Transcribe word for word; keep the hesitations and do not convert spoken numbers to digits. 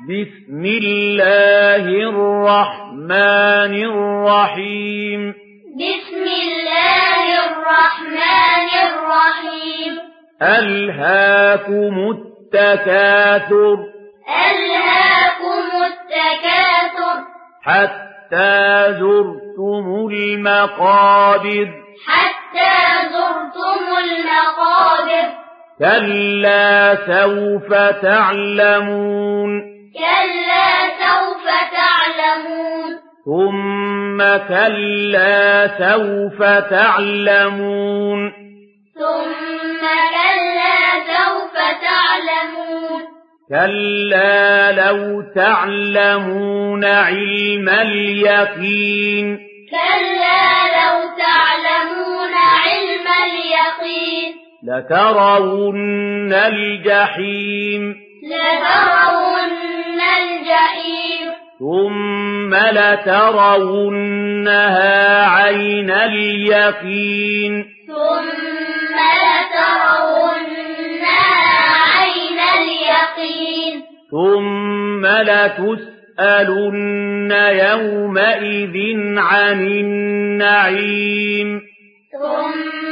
بسم الله الرحمن الرحيم بسم الله الرحمن الرحيم ألهاكم التكاثر ألهاكم التكاثر حتى زرتم المقابر حتى زرتم المقابر كلا سوف تعلمون كلا سوف تعلمون ثم كلا سوف تعلمون ثم كلا سوف تعلمون كلا لو تعلمون علم اليقين كلا لو تعلمون علم اليقين لترون الجحيم لترون الجحيم ثم لترونها عين اليقين ثم لترونها عين اليقين ثم لتسألن يومئذ عن النعيم ثم